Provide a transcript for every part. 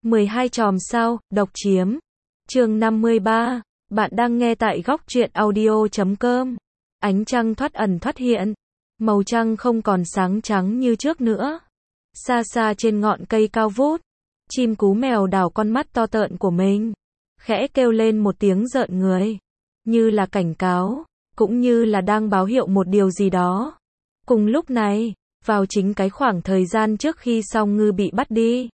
12 chòm sao, độc chiếm. Chương 53. Bạn đang nghe tại góc truyện audio.com. Ánh trăng thoát ẩn thoát hiện. Màu trăng không còn sáng trắng như trước nữa. Xa xa trên ngọn cây cao vút, chim cú mèo đảo con mắt to tợn của mình, khẽ kêu lên một tiếng rợn người, như là cảnh cáo, cũng như là đang báo hiệu một điều gì đó. Cùng lúc này, vào chính cái khoảng thời gian trước khi Song Ngư bị bắt đi,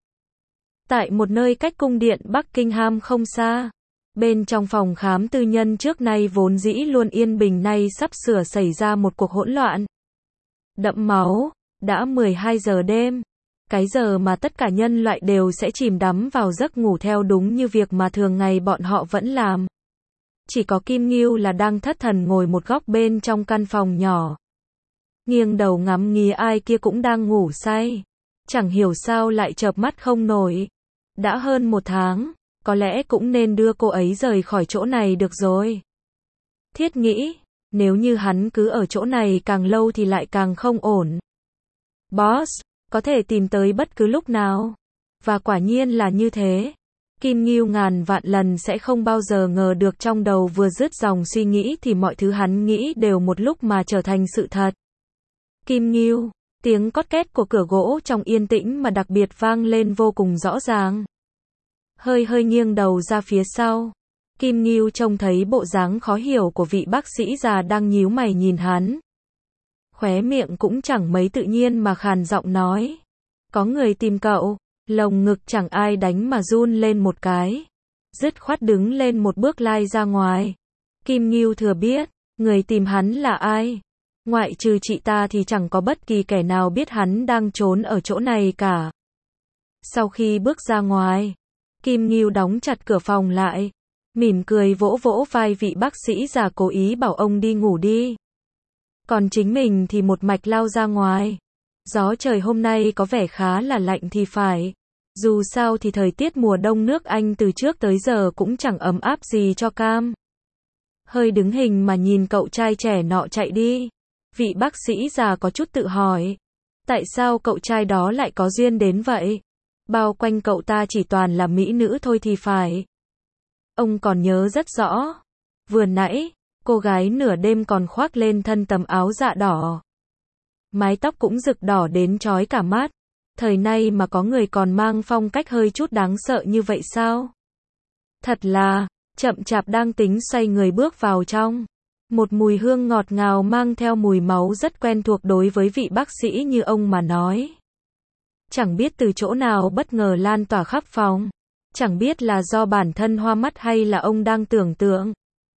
tại một nơi cách cung điện Buckingham không xa, bên trong phòng khám tư nhân trước nay vốn dĩ luôn yên bình nay sắp sửa xảy ra một cuộc hỗn loạn đẫm máu. Đã 12 giờ đêm, cái giờ mà tất cả nhân loại đều sẽ chìm đắm vào giấc ngủ theo đúng như việc mà thường ngày bọn họ vẫn làm. Chỉ có Kim Ngưu là đang thất thần ngồi một góc bên trong căn phòng nhỏ, nghiêng đầu ngắm nghía ai kia cũng đang ngủ say. Chẳng hiểu sao lại chợp mắt không nổi. Đã hơn 1 tháng, có lẽ cũng nên đưa cô ấy rời khỏi chỗ này được rồi. Thiết nghĩ, nếu như hắn cứ ở chỗ này càng lâu thì lại càng không ổn. Boss, có thể tìm tới bất cứ lúc nào. Và quả nhiên là như thế. Kim Ngưu ngàn vạn lần sẽ không bao giờ ngờ được trong đầu vừa dứt dòng suy nghĩ thì mọi thứ hắn nghĩ đều một lúc mà trở thành sự thật. Kim Ngưu, tiếng cót két của cửa gỗ trong yên tĩnh mà đặc biệt vang lên vô cùng rõ ràng. Hơi nghiêng đầu ra phía sau, Kim Ngưu trông thấy bộ dáng khó hiểu của vị bác sĩ già đang nhíu mày nhìn hắn. Khóe miệng cũng chẳng mấy tự nhiên mà khàn giọng nói. Có người tìm cậu. Lồng ngực chẳng ai đánh mà run lên một cái. Dứt khoát đứng lên một bước lai ra ngoài. Kim Ngưu thừa biết, người tìm hắn là ai. Ngoại trừ chị ta thì chẳng có bất kỳ kẻ nào biết hắn đang trốn ở chỗ này cả. Sau khi bước ra ngoài, Kim Ngưu đóng chặt cửa phòng lại, mỉm cười vỗ vỗ vai vị bác sĩ già cố ý bảo ông đi ngủ đi. Còn chính mình thì một mạch lao ra ngoài. Gió trời hôm nay có vẻ khá là lạnh thì phải. Dù sao thì thời tiết mùa đông nước Anh từ trước tới giờ cũng chẳng ấm áp gì cho cam. Hơi đứng hình mà nhìn cậu trai trẻ nọ chạy đi. Vị bác sĩ già có chút tự hỏi. Tại sao cậu trai đó lại có duyên đến vậy? Bao quanh cậu ta chỉ toàn là mỹ nữ thôi thì phải. Ông còn nhớ rất rõ. Vừa nãy, cô gái nửa đêm còn khoác lên thân tấm áo dạ đỏ. Mái tóc cũng rực đỏ đến chói cả mắt. Thời nay mà có người còn mang phong cách hơi chút đáng sợ như vậy sao? Thật là, chậm chạp đang tính xoay người bước vào trong. Một mùi hương ngọt ngào mang theo mùi máu rất quen thuộc đối với vị bác sĩ như ông mà nói. Chẳng biết từ chỗ nào bất ngờ lan tỏa khắp phòng. Chẳng biết là do bản thân hoa mắt hay là ông đang tưởng tượng.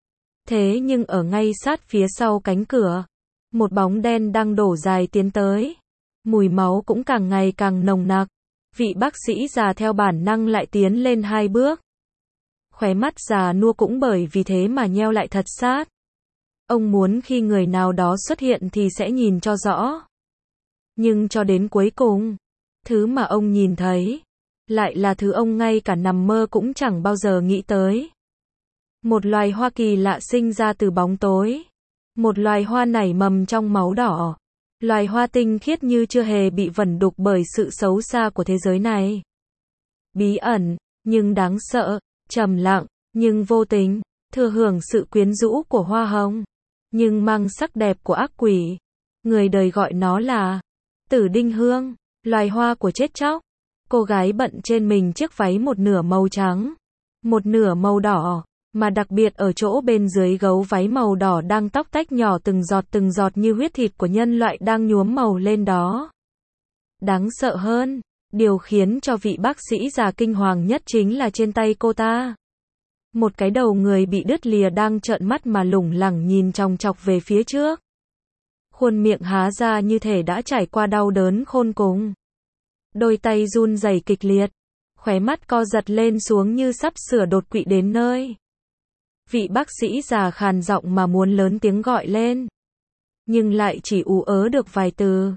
Thế nhưng ở ngay sát phía sau cánh cửa, một bóng đen đang đổ dài tiến tới. Mùi máu cũng càng ngày càng nồng nặc. Vị bác sĩ già theo bản năng lại tiến lên 2 bước. Khóe mắt già nua cũng bởi vì thế mà nheo lại thật sát. Ông muốn khi người nào đó xuất hiện thì sẽ nhìn cho rõ. Nhưng cho đến cuối cùng, thứ mà ông nhìn thấy lại là thứ ông ngay cả nằm mơ cũng chẳng bao giờ nghĩ tới. Một loài hoa kỳ lạ sinh ra từ bóng tối. Một loài hoa nảy mầm trong máu đỏ. Loài hoa tinh khiết như chưa hề bị vẩn đục bởi sự xấu xa của thế giới này. Bí ẩn, nhưng đáng sợ, trầm lặng, nhưng vô tình, thừa hưởng sự quyến rũ của hoa hồng, nhưng mang sắc đẹp của ác quỷ. Người đời gọi nó là Tử Đinh Hương, loài hoa của chết chóc. Cô gái bận trên mình chiếc váy một nửa màu trắng, một nửa màu đỏ. Mà đặc biệt ở chỗ bên dưới gấu váy màu đỏ đang tóc tách nhỏ từng giọt như huyết thịt của nhân loại đang nhuốm màu lên đó. Đáng sợ hơn, điều khiến cho vị bác sĩ già kinh hoàng nhất chính là trên tay cô ta. Một cái đầu người bị đứt lìa đang trợn mắt mà lủng lẳng nhìn chòng chọc về phía trước. Khuôn miệng há ra như thể đã trải qua đau đớn khôn cùng. Đôi tay run rẩy kịch liệt, khóe mắt co giật lên xuống như sắp sửa đột quỵ đến nơi. Vị bác sĩ già khàn giọng mà muốn lớn tiếng gọi lên, nhưng lại chỉ ú ớ được vài từ.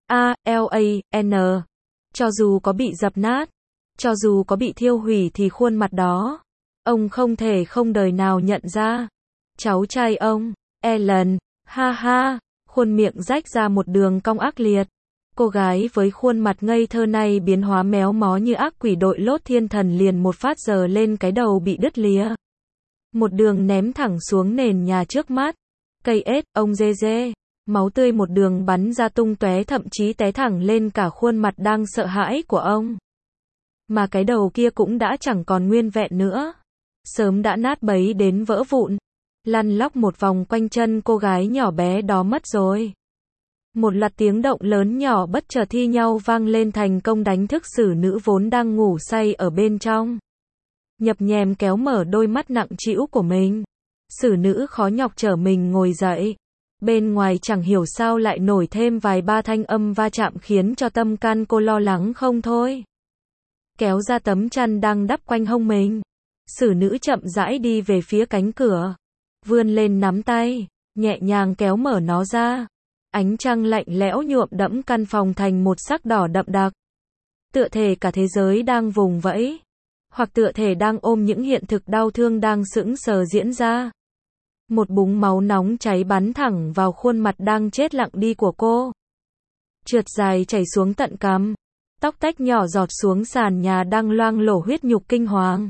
A-L-A-N. Cho dù có bị dập nát, cho dù có bị thiêu hủy thì khuôn mặt đó, ông không thể không đời nào nhận ra. Cháu trai ông, Alan, ha ha, khuôn miệng rách ra một đường cong ác liệt. Cô gái với khuôn mặt ngây thơ này biến hóa méo mó như ác quỷ đội lốt thiên thần liền một phát giơ lên cái đầu bị đứt lìa. Một đường ném thẳng xuống nền nhà trước mắt. Cây ếch, ông dê dê. Máu tươi một đường bắn ra tung tóe thậm chí té thẳng lên cả khuôn mặt đang sợ hãi của ông. Mà cái đầu kia cũng đã chẳng còn nguyên vẹn nữa. Sớm đã nát bấy đến vỡ vụn. Lăn lóc một vòng quanh chân cô gái nhỏ bé đó mất rồi. Một loạt tiếng động lớn nhỏ bất chợt thi nhau vang lên thành công đánh thức xử nữ vốn đang ngủ say ở bên trong. Nhập nhèm kéo mở đôi mắt nặng trĩu của mình. Xử nữ khó nhọc trở mình ngồi dậy. Bên ngoài chẳng hiểu sao lại nổi thêm vài ba thanh âm va chạm khiến cho tâm can cô lo lắng không thôi. Kéo ra tấm chăn đang đắp quanh hông mình. Xử nữ chậm rãi đi về phía cánh cửa. Vươn lên nắm tay, nhẹ nhàng kéo mở nó ra. Ánh trăng lạnh lẽo nhuộm đẫm căn phòng thành một sắc đỏ đậm đặc. Tựa thể cả thế giới đang vùng vẫy. Hoặc tựa thể đang ôm những hiện thực đau thương đang sững sờ diễn ra. Một búng máu nóng cháy bắn thẳng vào khuôn mặt đang chết lặng đi của cô. Trượt dài chảy xuống tận cằm. Tóc tách nhỏ giọt xuống sàn nhà đang loang lổ huyết nhục kinh hoàng.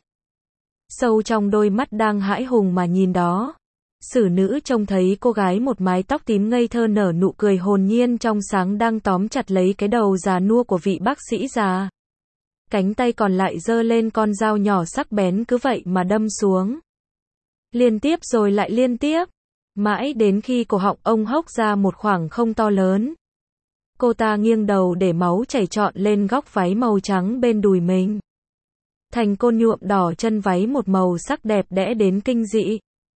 Sâu trong đôi mắt đang hãi hùng mà nhìn đó. Xử nữ trông thấy cô gái một mái tóc tím ngây thơ nở nụ cười hồn nhiên trong sáng đang tóm chặt lấy cái đầu già nua của vị bác sĩ già. Cánh tay còn lại giơ lên con dao nhỏ sắc bén cứ vậy mà đâm xuống. Liên tiếp rồi lại liên tiếp. Mãi đến khi cổ họng ông hốc ra một khoảng không to lớn. Cô ta nghiêng đầu để máu chảy trọn lên góc váy màu trắng bên đùi mình. Thành cô nhuộm đỏ chân váy một màu sắc đẹp đẽ đến kinh dị.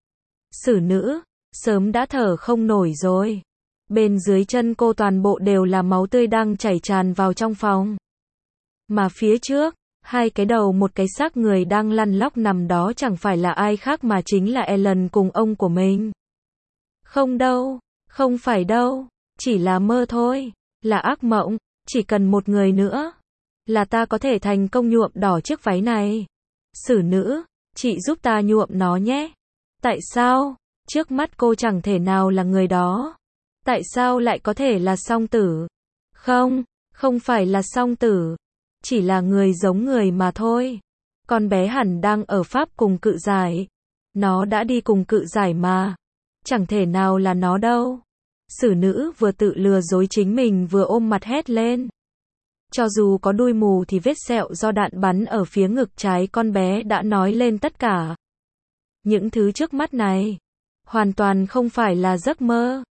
Xử nữ, sớm đã thở không nổi rồi. Bên dưới chân cô toàn bộ đều là máu tươi đang chảy tràn vào trong phòng. Mà phía trước, hai cái đầu một cái xác người đang lăn lóc nằm đó chẳng phải là ai khác mà chính là Ellen cùng ông của mình. Không đâu, không phải đâu, chỉ là mơ thôi, là ác mộng, chỉ cần một người nữa, là ta có thể thành công nhuộm đỏ chiếc váy này. Xử nữ, chị giúp ta nhuộm nó nhé. Tại sao? Trước mắt cô chẳng thể nào là người đó. Tại sao lại có thể là song tử? Không, không phải là song tử. Chỉ là người giống người mà thôi. Con bé hẳn đang ở Pháp cùng cự giải. Nó đã đi cùng cự giải mà. Chẳng thể nào là nó đâu. Xử nữ vừa tự lừa dối chính mình vừa ôm mặt hét lên. Cho dù có đuôi mù thì vết sẹo do đạn bắn ở phía ngực trái con bé đã nói lên tất cả. Những thứ trước mắt này hoàn toàn không phải là giấc mơ.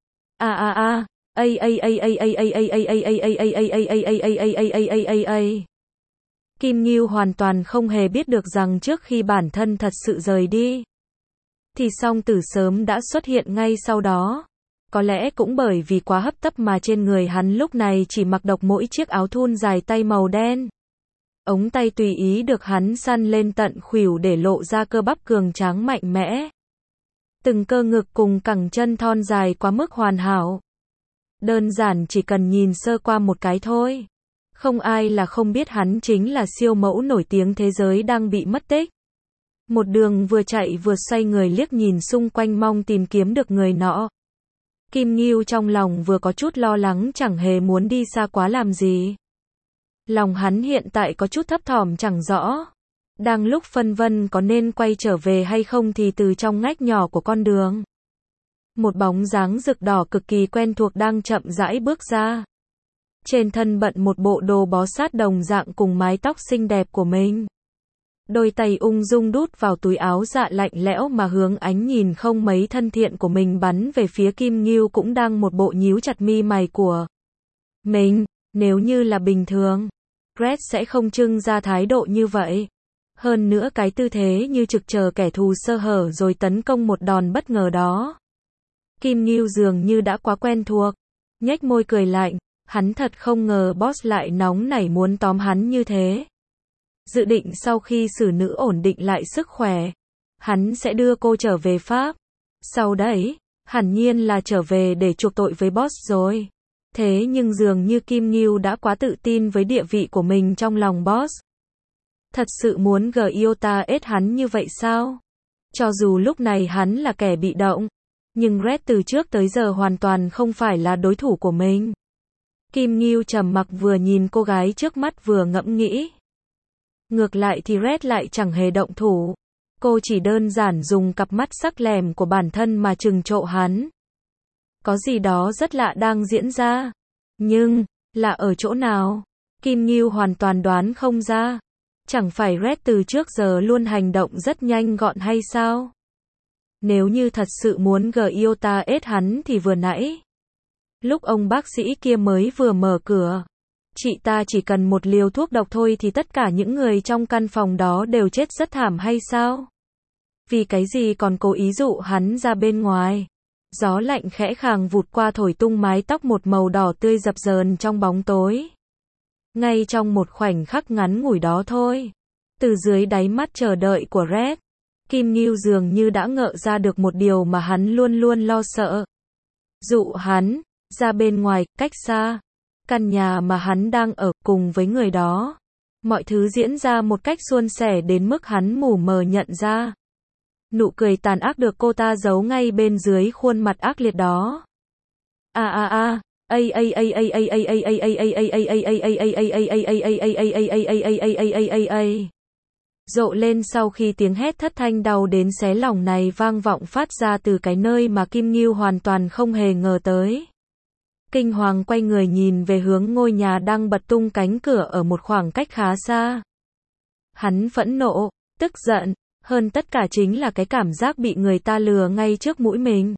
Kim Ngưu hoàn toàn không hề biết được rằng trước khi bản thân thật sự rời đi thì song tử sớm đã xuất hiện ngay sau đó. Có lẽ cũng bởi vì quá hấp tấp mà trên người hắn lúc này chỉ mặc độc mỗi chiếc áo thun dài tay màu đen. Ống tay tùy ý được hắn săn lên tận khuỷu để lộ ra cơ bắp cường tráng mạnh mẽ. Từng cơ ngực cùng cẳng chân thon dài quá mức hoàn hảo. Đơn giản chỉ cần nhìn sơ qua một cái thôi. Không ai là không biết hắn chính là siêu mẫu nổi tiếng thế giới đang bị mất tích. Một đường vừa chạy vừa xoay người liếc nhìn xung quanh mong tìm kiếm được người nọ. Kim Ngưu trong lòng vừa có chút lo lắng chẳng hề muốn đi xa quá làm gì. Lòng hắn hiện tại có chút thấp thỏm chẳng rõ. Đang lúc phân vân có nên quay trở về hay không thì từ trong ngách nhỏ của con đường. Một bóng dáng rực đỏ cực kỳ quen thuộc đang chậm rãi bước ra. Trên thân bận một bộ đồ bó sát đồng dạng cùng mái tóc xinh đẹp của mình. Đôi tay ung dung đút vào túi áo dạ lạnh lẽo mà hướng ánh nhìn không mấy thân thiện của mình bắn về phía Kim Ngưu cũng đang một bộ nhíu chặt mi mày của mình. Nếu như là bình thường, Red sẽ không trưng ra thái độ như vậy. Hơn nữa cái tư thế như trực chờ kẻ thù sơ hở rồi tấn công một đòn bất ngờ đó. Kim Ngưu dường như đã quá quen thuộc. Nhếch môi cười lạnh, hắn thật không ngờ boss lại nóng nảy muốn tóm hắn như thế. Dự định sau khi xử nữ ổn định lại sức khỏe, hắn sẽ đưa cô trở về Pháp. Sau đấy, hẳn nhiên là trở về để chuộc tội với boss rồi. Thế nhưng dường như Kim Ngưu đã quá tự tin với địa vị của mình trong lòng boss. Thật sự muốn Giota ết hắn như vậy sao? Cho dù lúc này hắn là kẻ bị động, nhưng Red từ trước tới giờ hoàn toàn không phải là đối thủ của mình. Kim Ngưu trầm mặc vừa nhìn cô gái trước mắt vừa ngẫm nghĩ. Ngược lại thì Red lại chẳng hề động thủ. Cô chỉ đơn giản dùng cặp mắt sắc lẻm của bản thân mà trừng trộ hắn. Có gì đó rất lạ đang diễn ra. Nhưng, lạ ở chỗ nào? Kim Ngưu hoàn toàn đoán không ra. Chẳng phải Red từ trước giờ luôn hành động rất nhanh gọn hay sao? Nếu như thật sự muốn Giota ết hắn thì vừa nãy, lúc ông bác sĩ kia mới vừa mở cửa, chị ta chỉ cần một liều thuốc độc thôi thì tất cả những người trong căn phòng đó đều chết rất thảm hay sao? Vì cái gì còn cố ý dụ hắn ra bên ngoài? Gió lạnh khẽ khàng vụt qua thổi tung mái tóc một màu đỏ tươi dập dờn trong bóng tối. Ngay trong một khoảnh khắc ngắn ngủi đó thôi, từ dưới đáy mắt chờ đợi của Red, Kim Ngưu dường như đã ngộ ra được một điều mà hắn luôn luôn lo sợ. Dụ hắn ra bên ngoài, cách xa căn nhà mà hắn đang ở cùng với người đó. Mọi thứ diễn ra một cách suôn sẻ đến mức hắn mù mờ nhận ra. Nụ cười tàn ác được cô ta giấu ngay bên dưới khuôn mặt ác liệt đó. Rộ lên sau khi tiếng hét thất thanh đau đến xé lòng này vang vọng phát ra từ cái nơi mà Kim Ngưu hoàn toàn không hề ngờ tới. Kinh hoàng quay người nhìn về hướng ngôi nhà đang bật tung cánh cửa ở một khoảng cách khá xa. Hắn phẫn nộ, tức giận, hơn tất cả chính là cái cảm giác bị người ta lừa ngay trước mũi mình.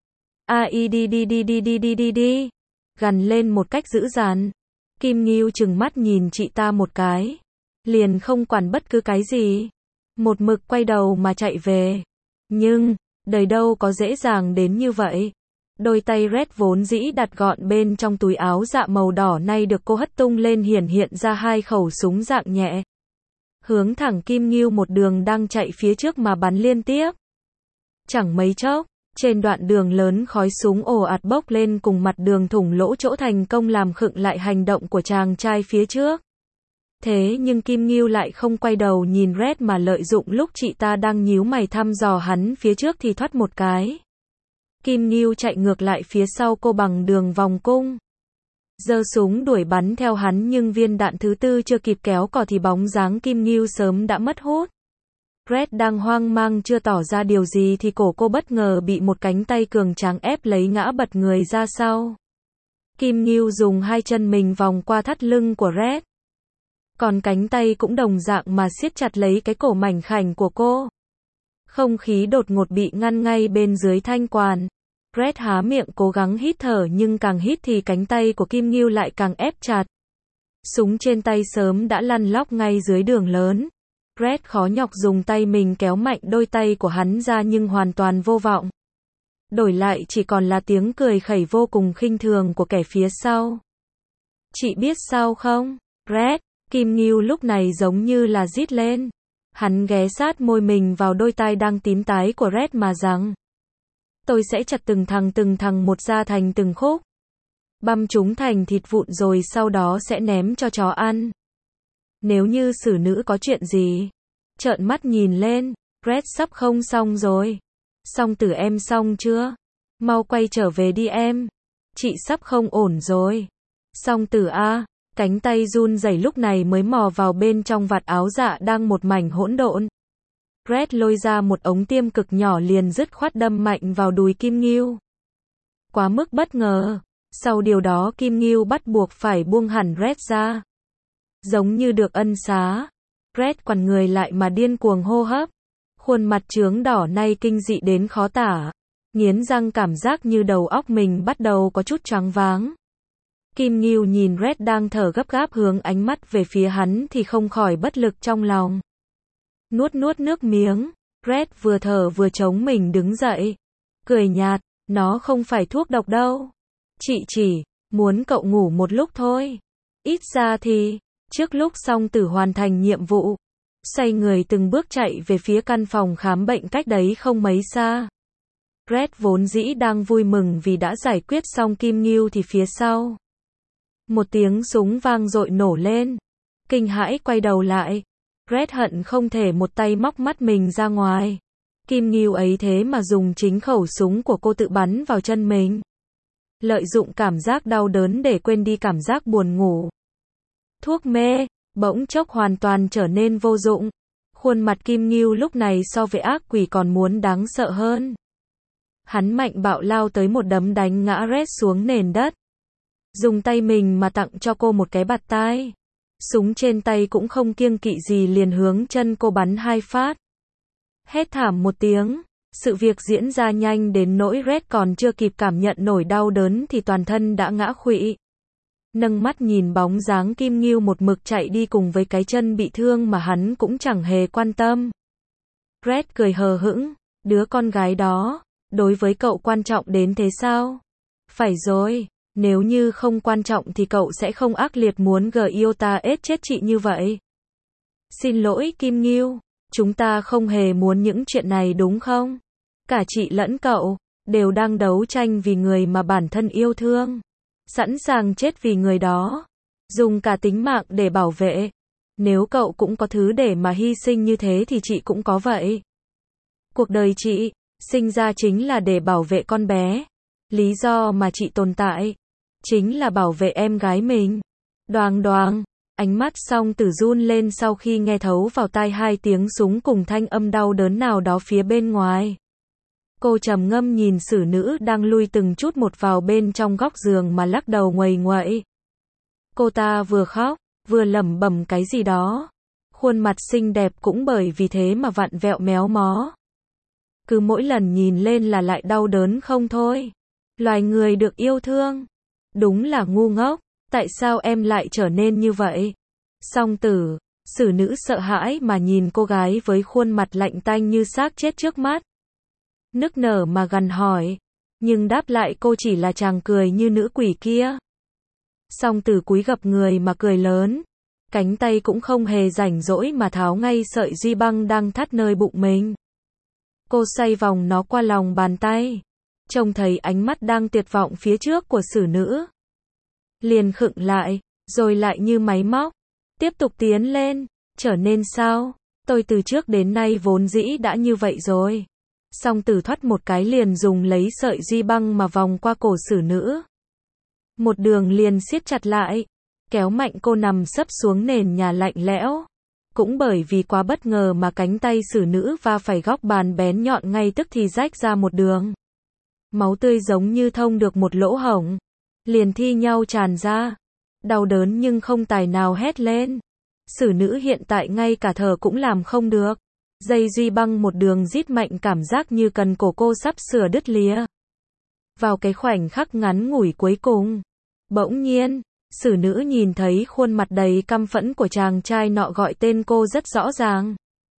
Đi. Gằn lên một cách dữ dằn. Kim Ngưu trừng mắt nhìn chị ta một cái. Liền không quản bất cứ cái gì. Một mực quay đầu mà chạy về. Nhưng, đời đâu có dễ dàng đến như vậy. Đôi tay Red vốn dĩ đặt gọn bên trong túi áo dạ màu đỏ nay được cô hất tung lên hiện ra hai khẩu súng dạng nhẹ. Hướng thẳng Kim Ngưu một đường đang chạy phía trước mà bắn liên tiếp. Chẳng mấy chốc, trên đoạn đường lớn khói súng ồ ạt bốc lên cùng mặt đường thủng lỗ chỗ thành công làm khựng lại hành động của chàng trai phía trước. Thế nhưng Kim Ngưu lại không quay đầu nhìn Red mà lợi dụng lúc chị ta đang nhíu mày thăm dò hắn phía trước thì thoát một cái. Kim Ngưu chạy ngược lại phía sau cô bằng đường vòng cung. Giơ súng đuổi bắn theo hắn nhưng viên đạn thứ tư chưa kịp kéo cò thì bóng dáng Kim Ngưu sớm đã mất hút. Red đang hoang mang chưa tỏ ra điều gì thì cổ cô bất ngờ bị một cánh tay cường tráng ép lấy ngã bật người ra sau. Kim Ngưu dùng hai chân mình vòng qua thắt lưng của Red. Còn cánh tay cũng đồng dạng mà siết chặt lấy cái cổ mảnh khảnh của cô. Không khí đột ngột bị ngăn ngay bên dưới thanh quản. Red há miệng cố gắng hít thở nhưng càng hít thì cánh tay của Kim Ngưu lại càng ép chặt. Súng trên tay sớm đã lăn lóc ngay dưới đường lớn. Red khó nhọc dùng tay mình kéo mạnh đôi tay của hắn ra nhưng hoàn toàn vô vọng. Đổi lại chỉ còn là tiếng cười khẩy vô cùng khinh thường của kẻ phía sau. Chị biết sao không? Red, Kim Ngưu lúc này giống như là rít lên. Hắn ghé sát môi mình vào đôi tai đang tím tái của Red mà rằng. Tôi sẽ chặt từng thằng một ra thành từng khúc. Băm chúng thành thịt vụn rồi sau đó sẽ ném cho chó ăn. Nếu như xử nữ có chuyện gì. Trợn mắt nhìn lên, Red sắp không xong rồi. Xong tử em xong chưa? Mau quay trở về đi em. Chị sắp không ổn rồi. Xong tử a. Cánh tay run rẩy lúc này mới mò vào bên trong vạt áo dạ đang một mảnh hỗn độn. Red lôi ra một ống tiêm cực nhỏ liền dứt khoát đâm mạnh vào đùi Kim Ngưu. Quá mức bất ngờ. Sau điều đó Kim Ngưu bắt buộc phải buông hẳn Red ra. Giống như được ân xá. Red quằn người lại mà điên cuồng hô hấp. Khuôn mặt chướng đỏ nay kinh dị đến khó tả. Nghiến răng cảm giác như đầu óc mình bắt đầu có chút choáng váng. Kim Ngưu nhìn Red đang thở gấp gáp hướng ánh mắt về phía hắn thì không khỏi bất lực trong lòng. Nuốt nước miếng, Red vừa thở vừa chống mình đứng dậy. Cười nhạt, nó không phải thuốc độc đâu. Chị chỉ muốn cậu ngủ một lúc thôi. Ít ra thì, trước lúc Song Tử hoàn thành nhiệm vụ, xoay người từng bước chạy về phía căn phòng khám bệnh cách đấy không mấy xa. Red vốn dĩ đang vui mừng vì đã giải quyết xong Kim Ngưu thì phía sau. Một tiếng súng vang dội nổ lên. Kinh hãi quay đầu lại. Red hận không thể một tay móc mắt mình ra ngoài. Kim Ngưu ấy thế mà dùng chính khẩu súng của cô tự bắn vào chân mình. lợi dụng cảm giác đau đớn để quên đi cảm giác buồn ngủ. Thuốc mê, bỗng chốc hoàn toàn trở nên vô dụng. Khuôn mặt Kim Ngưu lúc này so với ác quỷ còn muốn đáng sợ hơn. Hắn mạnh bạo lao tới một đấm đánh ngã Red xuống nền đất. Dùng tay mình mà tặng cho cô một cái bạt tai. Súng trên tay cũng không kiêng kỵ gì liền hướng chân cô bắn 2 phát. Hét thảm một tiếng. Sự việc diễn ra nhanh đến nỗi Red còn chưa kịp cảm nhận nổi đau đớn thì toàn thân đã ngã khuỵu. Nâng mắt nhìn bóng dáng Kim Ngưu một mực chạy đi cùng với cái chân bị thương mà hắn cũng chẳng hề quan tâm. Red cười hờ hững, đứa con gái đó, đối với cậu quan trọng đến thế sao? Phải rồi, nếu như không quan trọng thì cậu sẽ không ác liệt muốn Giota chết chị như vậy. Xin lỗi Kim Ngưu, chúng ta không hề muốn những chuyện này đúng không? Cả chị lẫn cậu, đều đang đấu tranh vì người mà bản thân yêu thương. Sẵn sàng chết vì người đó. Dùng cả tính mạng để bảo vệ. Nếu cậu cũng có thứ để mà hy sinh như thế thì chị cũng có vậy. Cuộc đời chị, sinh ra chính là để bảo vệ con bé. Lý do mà chị tồn tại, chính là bảo vệ em gái mình. Đoàng đoàng, ánh mắt Song Tử run lên sau khi nghe thấu vào tai 2 tiếng súng cùng thanh âm đau đớn nào đó phía bên ngoài. Cô trầm ngâm nhìn xử nữ đang lui từng chút một vào bên trong góc giường mà lắc đầu nguầy nguậy. Cô ta vừa khóc, vừa lẩm bẩm cái gì đó. Khuôn mặt xinh đẹp cũng bởi vì thế mà vặn vẹo méo mó. Cứ mỗi lần nhìn lên là lại đau đớn không thôi. Loài người được yêu thương. Đúng là ngu ngốc, tại sao em lại trở nên như vậy? Song Tử, xử nữ sợ hãi mà nhìn cô gái với khuôn mặt lạnh tanh như xác chết trước mắt. Nức nở mà gằn hỏi, nhưng đáp lại cô chỉ là chàng cười như nữ quỷ kia. Song Tử cúi gập người mà cười lớn, cánh tay cũng không hề rảnh rỗi mà tháo ngay sợi duy băng đang thắt nơi bụng mình. Cô xoay vòng nó qua lòng bàn tay, trông thấy ánh mắt đang tuyệt vọng phía trước của xử nữ. Liền khựng lại, rồi lại như máy móc, tiếp tục tiến lên, trở nên sao? Tôi từ trước đến nay vốn dĩ đã như vậy rồi. Song Tử thoát một cái liền dùng lấy sợi duy băng mà vòng qua cổ xử nữ. Một đường liền siết chặt lại, kéo mạnh cô nằm sấp xuống nền nhà lạnh lẽo. Cũng bởi vì quá bất ngờ mà cánh tay xử nữ va phải góc bàn bén nhọn ngay tức thì rách ra một đường. Máu tươi giống như thông được một lỗ hổng, liền thi nhau tràn ra. Đau đớn nhưng không tài nào hét lên. Xử nữ hiện tại ngay cả thở cũng làm không được. Dây duy băng một đường rít mạnh cảm giác như cần cổ cô sắp sửa đứt lìa. Vào cái khoảnh khắc ngắn ngủi cuối cùng, bỗng nhiên, xử nữ nhìn thấy khuôn mặt đầy căm phẫn của chàng trai nọ gọi tên cô rất rõ ràng.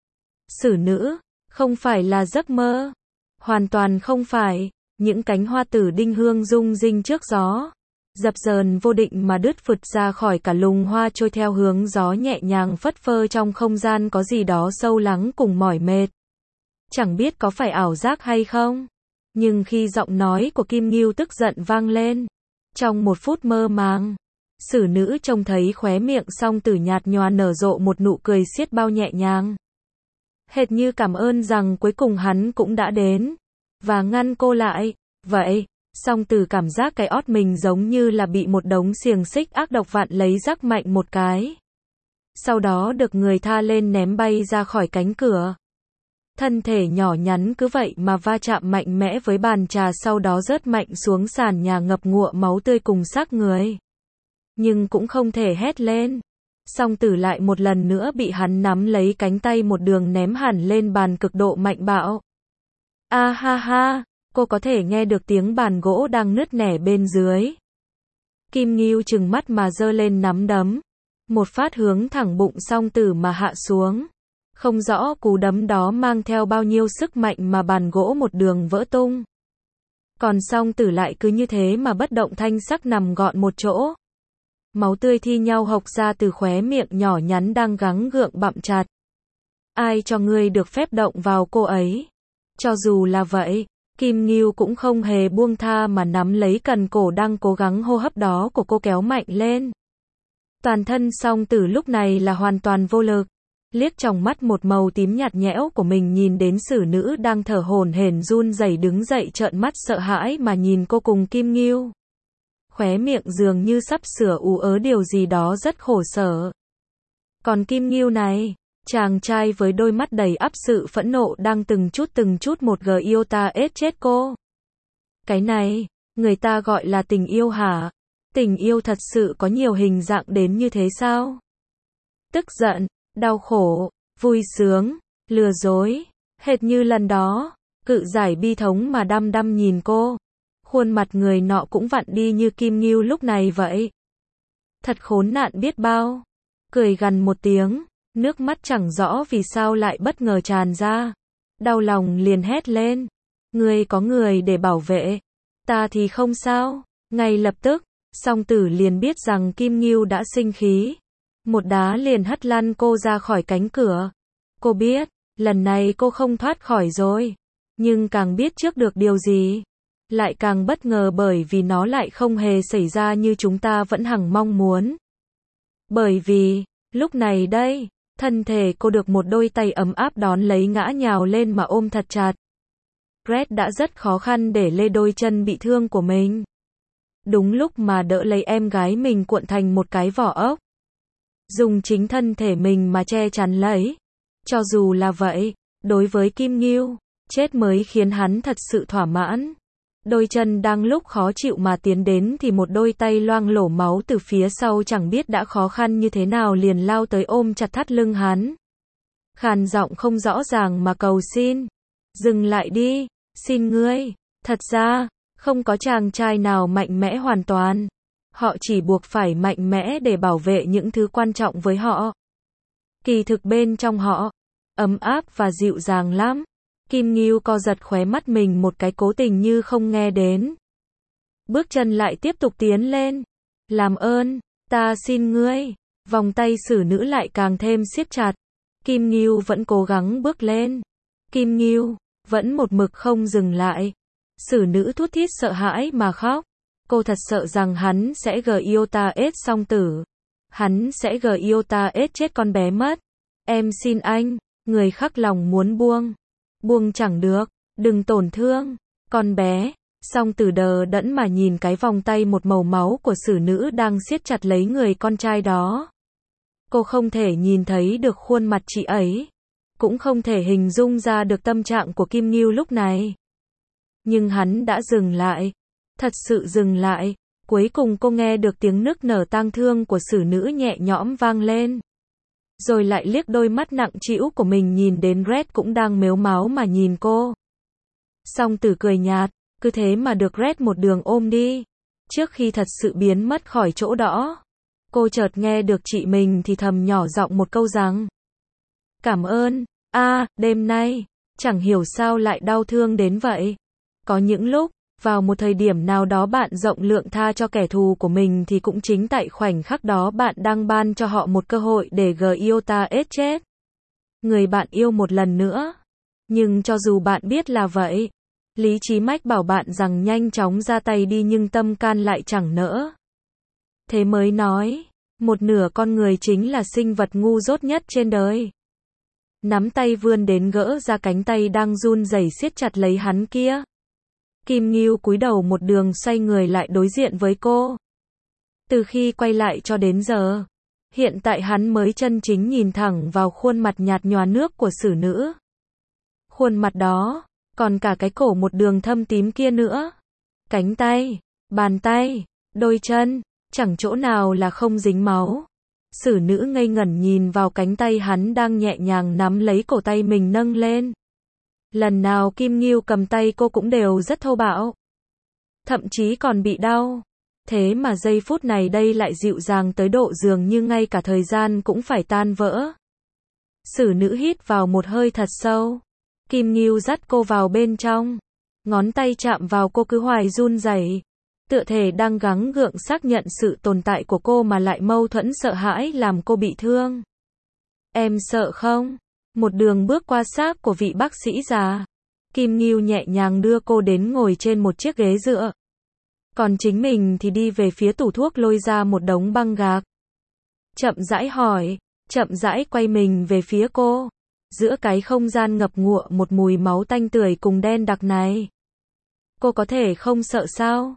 Xử nữ, không phải là giấc mơ. Hoàn toàn không phải. Những cánh hoa tử đinh hương rung rinh trước gió, dập dờn vô định mà đứt phụt ra khỏi cả lùng hoa trôi theo hướng gió nhẹ nhàng phất phơ trong không gian có gì đó sâu lắng cùng mỏi mệt. Chẳng biết có phải ảo giác hay không, nhưng khi giọng nói của Kim Ngưu tức giận vang lên, trong một phút mơ màng, xử nữ trông thấy khóe miệng Song Tử nhạt nhòa nở rộ một nụ cười xiết bao nhẹ nhàng. Hệt như cảm ơn rằng cuối cùng hắn cũng đã đến và ngăn cô lại. Vậy, Song Tử cảm giác cái ót mình giống như là bị một đống xiềng xích ác độc vặn lấy rắc mạnh một cái. Sau đó được người tha lên ném bay ra khỏi cánh cửa. Thân thể nhỏ nhắn cứ vậy mà va chạm mạnh mẽ với bàn trà sau đó rớt mạnh xuống sàn nhà ngập ngụa máu tươi cùng xác người. Nhưng cũng không thể hét lên. Song Tử lại một lần nữa bị hắn nắm lấy cánh tay một đường ném hẳn lên bàn cực độ mạnh bạo. A ha ha, cô có thể nghe được tiếng bàn gỗ đang nứt nẻ bên dưới. Kim Ngưu trừng mắt mà giơ lên nắm đấm. Một phát hướng thẳng bụng Song Tử mà hạ xuống. Không rõ cú đấm đó mang theo bao nhiêu sức mạnh mà bàn gỗ một đường vỡ tung. Còn Song Tử lại cứ như thế mà bất động thanh sắc nằm gọn một chỗ. Máu tươi thi nhau hộc ra từ khóe miệng nhỏ nhắn đang gắng gượng bặm chặt. Ai cho ngươi được phép động vào cô ấy? Cho dù là vậy, Kim Ngưu cũng không hề buông tha mà nắm lấy cần cổ đang cố gắng hô hấp đó của cô kéo mạnh lên. Toàn thân Song Tử lúc này là hoàn toàn vô lực. Liếc trong mắt một màu tím nhạt nhẽo của mình nhìn đến xử nữ đang thở hổn hển run rẩy đứng dậy trợn mắt sợ hãi mà nhìn cô cùng Kim Ngưu. khóe miệng dường như sắp sửa ú ớ điều gì đó rất khổ sở. Còn Kim Ngưu này, chàng trai với đôi mắt đầy ắp sự phẫn nộ đang từng chút một yêu ta ết chết cô. Cái này, người ta gọi là tình yêu hả? Tình yêu thật sự có nhiều hình dạng đến như thế sao? Tức giận, đau khổ, vui sướng, lừa dối, hệt như lần đó, cự giải bi thống mà đăm đăm nhìn cô. Khuôn mặt người nọ cũng vặn đi như Kim Ngưu lúc này vậy. Thật khốn nạn biết bao. Cười gằn một tiếng, nước mắt chẳng rõ vì sao lại bất ngờ tràn ra. Đau lòng liền hét lên. Ngươi có người để bảo vệ. Ta thì không sao. Ngay lập tức, Song Tử liền biết rằng Kim Ngưu đã sinh khí. Một đá liền hất lăn cô ra khỏi cánh cửa. Cô biết, lần này cô không thoát khỏi rồi. Nhưng càng biết trước được điều gì, lại càng bất ngờ bởi vì nó lại không hề xảy ra như chúng ta vẫn hằng mong muốn. Bởi vì, lúc này đây, thân thể cô được một đôi tay ấm áp đón lấy ngã nhào lên mà ôm thật chặt. Red đã rất khó khăn để lê đôi chân bị thương của mình. Đúng lúc mà đỡ lấy em gái mình cuộn thành một cái vỏ ốc. Dùng chính thân thể mình mà che chắn lấy. Cho dù là vậy, đối với Kim Ngưu, chết mới khiến hắn thật sự thỏa mãn. Đôi chân đang lúc khó chịu mà tiến đến thì một đôi tay loang lổ máu từ phía sau chẳng biết đã khó khăn như thế nào liền lao tới ôm chặt thắt lưng hắn. Khàn giọng không rõ ràng mà cầu xin. Dừng lại đi, xin ngươi. Thật ra, không có chàng trai nào mạnh mẽ hoàn toàn. Họ chỉ buộc phải mạnh mẽ để bảo vệ những thứ quan trọng với họ. Kỳ thực bên trong họ, ấm áp và dịu dàng lắm. Kim Ngưu co giật khóe mắt mình một cái cố tình như không nghe đến. Bước chân lại tiếp tục tiến lên. Làm ơn, ta xin ngươi. Vòng tay xử nữ lại càng thêm siết chặt. Kim Ngưu vẫn cố gắng bước lên. Kim Ngưu vẫn một mực không dừng lại. Xử nữ thút thít sợ hãi mà khóc. Cô thật sợ rằng hắn sẽ yêu ta ết Song Tử. Hắn sẽ yêu ta ết chết con bé mất. Em xin anh, người khắc lòng muốn buông. Buông chẳng được, đừng tổn thương. Con bé, Song Tử đờ đẫn mà nhìn cái vòng tay một màu máu của xử nữ đang siết chặt lấy người con trai đó. Cô không thể nhìn thấy được khuôn mặt chị ấy. Cũng không thể hình dung ra được tâm trạng của Kim Ngưu lúc này. Nhưng hắn đã dừng lại. Thật sự dừng lại. Cuối cùng cô nghe được tiếng nức nở tang thương của xử nữ nhẹ nhõm vang lên. Rồi lại liếc đôi mắt nặng trĩu của mình nhìn đến Red cũng đang mếu máo mà nhìn cô. Song Tử cười nhạt, cứ thế mà được Red một đường ôm đi. Trước khi thật sự biến mất khỏi chỗ đó, cô chợt nghe được chị mình thì thầm nhỏ giọng một câu rằng: cảm ơn, đêm nay, chẳng hiểu sao lại đau thương đến vậy. Có những lúc, vào một thời điểm nào đó bạn rộng lượng tha cho kẻ thù của mình thì cũng chính tại khoảnh khắc đó bạn đang ban cho họ một cơ hội để yêu ta ết chết người bạn yêu một lần nữa. Nhưng cho dù bạn biết là vậy, lý trí mách bảo bạn rằng nhanh chóng ra tay đi nhưng tâm can lại chẳng nỡ. Thế mới nói, một nửa con người chính là sinh vật ngu dốt nhất trên đời. Nắm tay vươn đến gỡ ra cánh tay đang run rẩy siết chặt lấy hắn kia. Kim Ngưu cúi đầu một đường xoay người lại đối diện với cô. Từ khi quay lại cho đến giờ, hiện tại hắn mới chân chính nhìn thẳng vào khuôn mặt nhạt nhòa nước của xử nữ. Khuôn mặt đó, còn cả cái cổ một đường thâm tím kia nữa. Cánh tay, bàn tay, đôi chân, chẳng chỗ nào là không dính máu. Xử nữ ngây ngẩn nhìn vào cánh tay hắn đang nhẹ nhàng nắm lấy cổ tay mình nâng lên. Lần nào Kim Ngưu cầm tay cô cũng đều rất thô bạo. Thậm chí còn bị đau. Thế mà giây phút này đây lại dịu dàng tới độ dường như ngay cả thời gian cũng phải tan vỡ. Xử nữ hít vào một hơi thật sâu. Kim Ngưu dắt cô vào bên trong. Ngón tay chạm vào cô cứ hoài run rẩy. Tựa thể đang gắng gượng xác nhận sự tồn tại của cô mà lại mâu thuẫn sợ hãi làm cô bị thương. Em sợ không? Một đường bước qua xác của vị bác sĩ già. Kim Ngưu nhẹ nhàng đưa cô đến ngồi trên một chiếc ghế dựa. Còn chính mình thì đi về phía tủ thuốc lôi ra một đống băng gạc. Chậm rãi hỏi, chậm rãi quay mình về phía cô. Giữa cái không gian ngập ngụa một mùi máu tanh tưởi cùng đen đặc này. Cô có thể không sợ sao?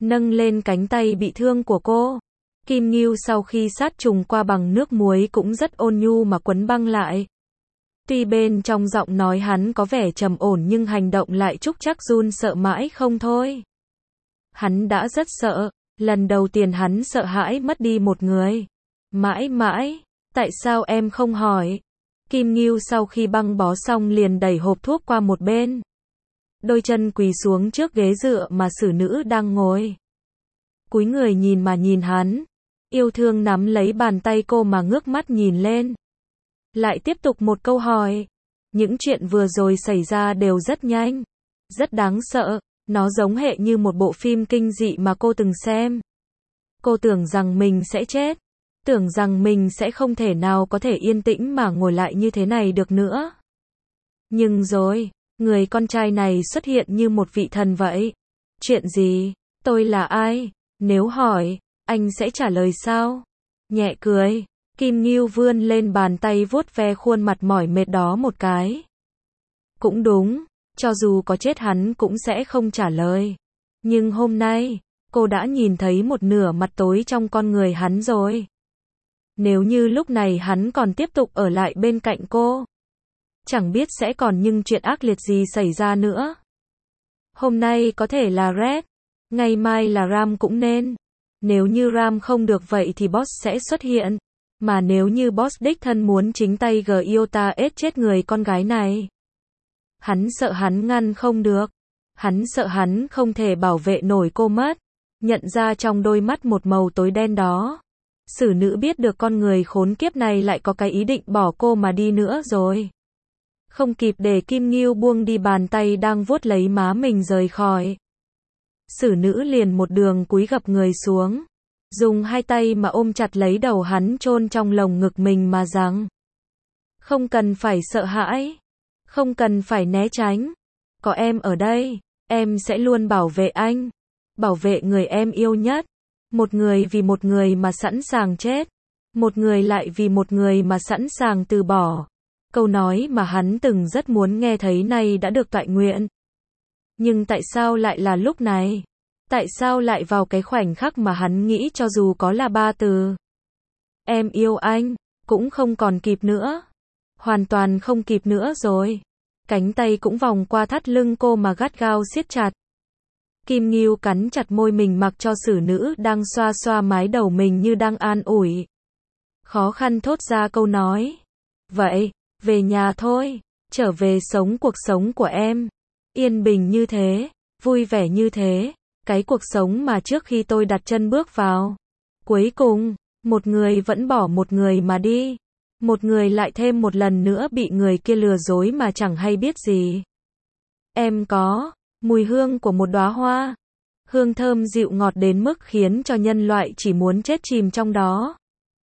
nâng lên cánh tay bị thương của cô. Kim Ngưu sau khi sát trùng qua bằng nước muối cũng rất ôn nhu mà quấn băng lại. Tuy bên trong giọng nói hắn có vẻ trầm ổn nhưng hành động lại trúc trắc run sợ mãi không thôi. Hắn đã rất sợ, lần đầu tiên hắn sợ hãi mất đi một người. Mãi mãi, tại sao em không hỏi? Kim Ngưu sau khi băng bó xong liền đẩy hộp thuốc qua một bên. Đôi chân quỳ xuống trước ghế dựa mà xử nữ đang ngồi. Cúi người nhìn mà nhìn hắn. Yêu thương nắm lấy bàn tay cô mà ngước mắt nhìn lên. Lại tiếp tục một câu hỏi. Những chuyện vừa rồi xảy ra đều rất nhanh. Rất đáng sợ. Nó giống hệ như một bộ phim kinh dị mà cô từng xem. Cô tưởng rằng mình sẽ chết. Tưởng rằng mình sẽ không thể nào có thể yên tĩnh mà ngồi lại như thế này được nữa. Nhưng rồi, người con trai này xuất hiện như một vị thần vậy. Chuyện gì? Tôi là ai? Nếu hỏi, anh sẽ trả lời sao? Nhẹ cười, Kim Ngưu vươn lên bàn tay vuốt ve khuôn mặt mỏi mệt đó một cái. Cũng đúng, cho dù có chết hắn cũng sẽ không trả lời. Nhưng hôm nay, cô đã nhìn thấy một nửa mặt tối trong con người hắn rồi. Nếu như lúc này hắn còn tiếp tục ở lại bên cạnh cô, chẳng biết sẽ còn những chuyện ác liệt gì xảy ra nữa. Hôm nay có thể là Red, ngày mai là Ram cũng nên. Nếu như Ram không được vậy thì Boss sẽ xuất hiện. Mà nếu như Boss đích thân muốn chính tay Giota ết chết người con gái này. Hắn sợ hắn ngăn không được. Hắn sợ hắn không thể bảo vệ nổi cô mất. Nhận ra trong đôi mắt một màu tối đen đó. Xử nữ biết được con người khốn kiếp này lại có cái ý định bỏ cô mà đi nữa rồi. Không kịp để Kim Ngưu buông đi bàn tay đang vuốt lấy má mình rời khỏi. Xử nữ liền một đường cúi gập người xuống. Dùng hai tay mà ôm chặt lấy đầu hắn chôn trong lồng ngực mình mà rằng. Không cần phải sợ hãi. Không cần phải né tránh. Có em ở đây, em sẽ luôn bảo vệ anh. Bảo vệ người em yêu nhất. Một người vì một người mà sẵn sàng chết. Một người lại vì một người mà sẵn sàng từ bỏ. Câu nói mà hắn từng rất muốn nghe thấy nay đã được toại nguyện. Nhưng tại sao lại là lúc này? Tại sao lại vào cái khoảnh khắc mà hắn nghĩ cho dù có là 3 từ? Em yêu anh, cũng không còn kịp nữa. Hoàn toàn không kịp nữa rồi. Cánh tay cũng vòng qua thắt lưng cô mà gắt gao siết chặt. Kim Ngưu cắn chặt môi mình mặc cho xử nữ đang xoa xoa mái đầu mình như đang an ủi. Khó khăn thốt ra câu nói. Vậy, về nhà thôi, trở về sống cuộc sống của em. Yên bình như thế, vui vẻ như thế, cái cuộc sống mà trước khi tôi đặt chân bước vào. Cuối cùng, một người vẫn bỏ một người mà đi. Một người lại thêm một lần nữa bị người kia lừa dối mà chẳng hay biết gì. Em có mùi hương của một đóa hoa. Hương thơm dịu ngọt đến mức khiến cho nhân loại chỉ muốn chết chìm trong đó.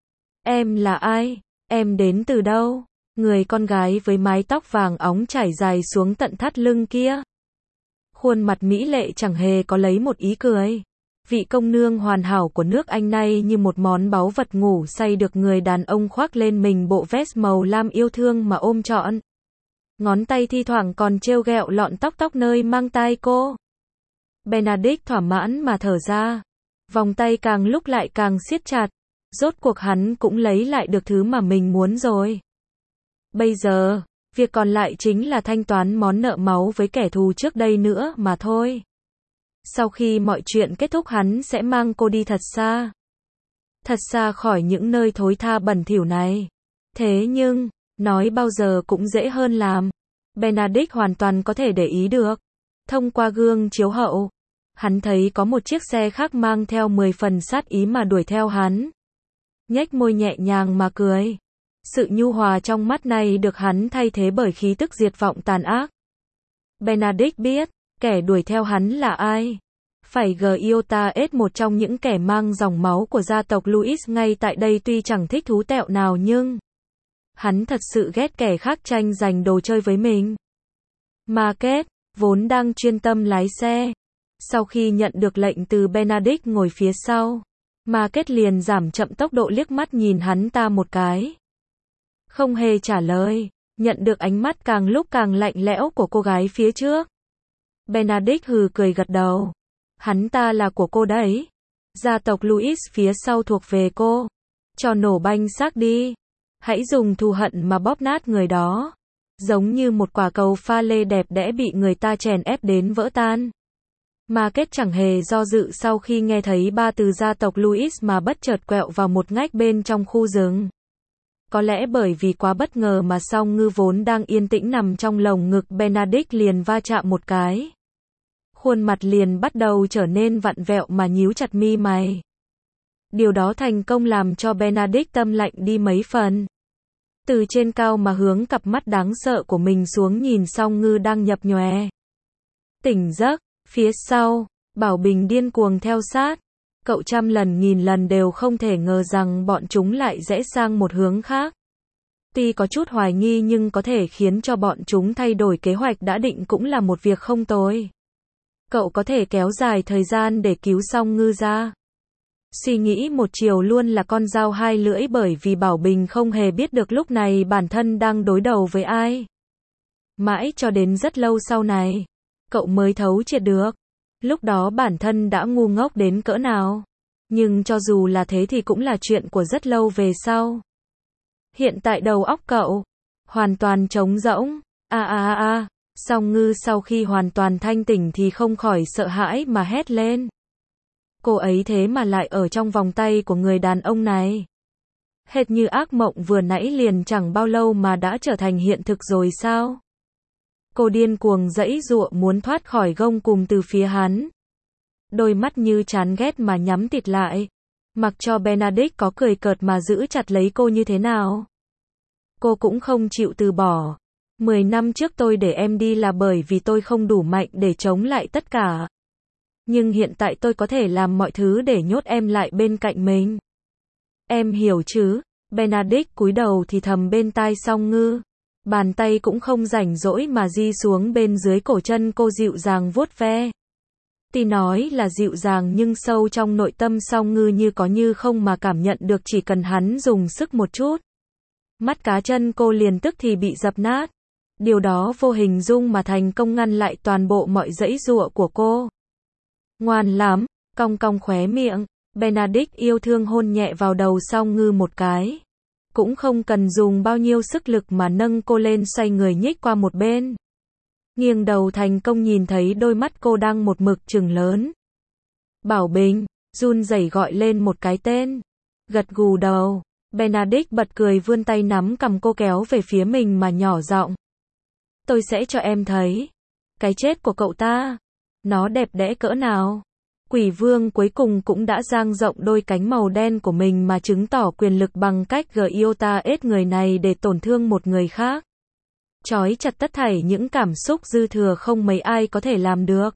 Em là ai? Em đến từ đâu? Người con gái với mái tóc vàng óng trải dài xuống tận thắt lưng kia. Khuôn mặt mỹ lệ chẳng hề có lấy một ý cười. Vị công nương hoàn hảo của nước Anh này như một món báu vật ngủ say được người đàn ông khoác lên mình bộ vest màu lam yêu thương mà ôm trọn. Ngón tay thi thoảng còn trêu ghẹo lọn tóc nơi mang tai cô. Benedict thỏa mãn mà thở ra. Vòng tay càng lúc lại càng siết chặt. Rốt cuộc hắn cũng lấy lại được thứ mà mình muốn rồi. Bây giờ, việc còn lại chính là thanh toán món nợ máu với kẻ thù trước đây nữa mà thôi. Sau khi mọi chuyện kết thúc hắn sẽ mang cô đi thật xa. Thật xa khỏi những nơi thối tha bẩn thỉu này. Thế nhưng, nói bao giờ cũng dễ hơn làm. Benedict hoàn toàn có thể để ý được. Thông qua gương chiếu hậu, hắn thấy có một chiếc xe khác mang theo 10 phần sát ý mà đuổi theo hắn. Nhếch môi nhẹ nhàng mà cười. Sự nhu hòa trong mắt này được hắn thay thế bởi khí tức diệt vọng tàn ác. Benedict biết, kẻ đuổi theo hắn là ai. Phải Giota ết một trong những kẻ mang dòng máu của gia tộc Louis ngay tại đây tuy chẳng thích thú tẹo nào nhưng hắn thật sự ghét kẻ khác tranh giành đồ chơi với mình. Market, vốn đang chuyên tâm lái xe. Sau khi nhận được lệnh từ Benedict ngồi phía sau, Market liền giảm chậm tốc độ liếc mắt nhìn hắn ta một cái. Không hề trả lời, nhận được ánh mắt càng lúc càng lạnh lẽo của cô gái phía trước. Benedict hừ cười gật đầu. Hắn ta là của cô đấy. Gia tộc Louis phía sau thuộc về cô. Cho nổ banh xác đi. Hãy dùng thù hận mà bóp nát người đó. Giống như một quả cầu pha lê đẹp đẽ bị người ta chèn ép đến vỡ tan. Market chẳng hề do dự sau khi nghe thấy ba từ gia tộc Louis mà bất chợt quẹo vào một ngách bên trong khu rừng. Có lẽ bởi vì quá bất ngờ mà Song Ngư vốn đang yên tĩnh nằm trong lồng ngực Benedict liền va chạm một cái. Khuôn mặt liền bắt đầu trở nên vặn vẹo mà nhíu chặt mi mày. Điều đó thành công làm cho Benedict tâm lạnh đi mấy phần. Từ trên cao mà hướng cặp mắt đáng sợ của mình xuống nhìn Song Ngư đang nhập nhòe. Tỉnh giấc, phía sau, Bảo Bình điên cuồng theo sát. Cậu trăm lần nghìn lần đều không thể ngờ rằng bọn chúng lại rẽ sang một hướng khác. Tuy có chút hoài nghi nhưng có thể khiến cho bọn chúng thay đổi kế hoạch đã định cũng là một việc không tồi. Cậu có thể kéo dài thời gian để cứu Song Ngư ra. Suy nghĩ một chiều luôn là con dao hai lưỡi bởi vì Bảo Bình không hề biết được lúc này bản thân đang đối đầu với ai. Mãi cho đến rất lâu sau này, cậu mới thấu triệt được. Lúc đó bản thân đã ngu ngốc đến cỡ nào. Nhưng cho dù là thế thì cũng là chuyện của rất lâu về sau. Hiện tại đầu óc cậu hoàn toàn trống rỗng. Song Ngư sau khi hoàn toàn thanh tỉnh thì không khỏi sợ hãi mà hét lên. Cô ấy thế mà lại ở trong vòng tay của người đàn ông này. Hệt như ác mộng vừa nãy liền chẳng bao lâu mà đã trở thành hiện thực rồi sao? Cô điên cuồng giãy giụa muốn thoát khỏi gông cùm từ phía hắn. Đôi mắt như chán ghét mà nhắm tịt lại. Mặc cho Benedict có cười cợt mà giữ chặt lấy cô như thế nào. Cô cũng không chịu từ bỏ. 10 năm trước tôi để em đi là bởi vì tôi không đủ mạnh để chống lại tất cả. Nhưng hiện tại tôi có thể làm mọi thứ để nhốt em lại bên cạnh mình. Em hiểu chứ? Benedict cúi đầu thì thầm bên tai Song Ngư. Bàn tay cũng không rảnh rỗi mà di xuống bên dưới cổ chân cô dịu dàng vuốt ve. Tuy nói là dịu dàng nhưng sâu trong nội tâm Song Ngư như có như không mà cảm nhận được chỉ cần hắn dùng sức một chút. Mắt cá chân cô liền tức thì bị dập nát. Điều đó vô hình dung mà thành công ngăn lại toàn bộ mọi giãy giụa của cô. Ngoan lắm, cong cong khóe miệng, Benedict yêu thương hôn nhẹ vào đầu Song Ngư một cái. Cũng không cần dùng bao nhiêu sức lực mà nâng cô lên xoay người nhích qua một bên. Nghiêng đầu thành công nhìn thấy đôi mắt cô đang một mực trừng lớn. Bảo Bình, run rẩy gọi lên một cái tên. Gật gù đầu, Benedict bật cười vươn tay nắm cầm cô kéo về phía mình mà nhỏ giọng. Tôi sẽ cho em thấy cái chết của cậu ta. Nó đẹp đẽ cỡ nào. Quỷ vương cuối cùng cũng đã dang rộng đôi cánh màu đen của mình mà chứng tỏ quyền lực bằng cách giết người này để tổn thương một người khác. Trói chặt tất thảy những cảm xúc dư thừa không mấy ai có thể làm được.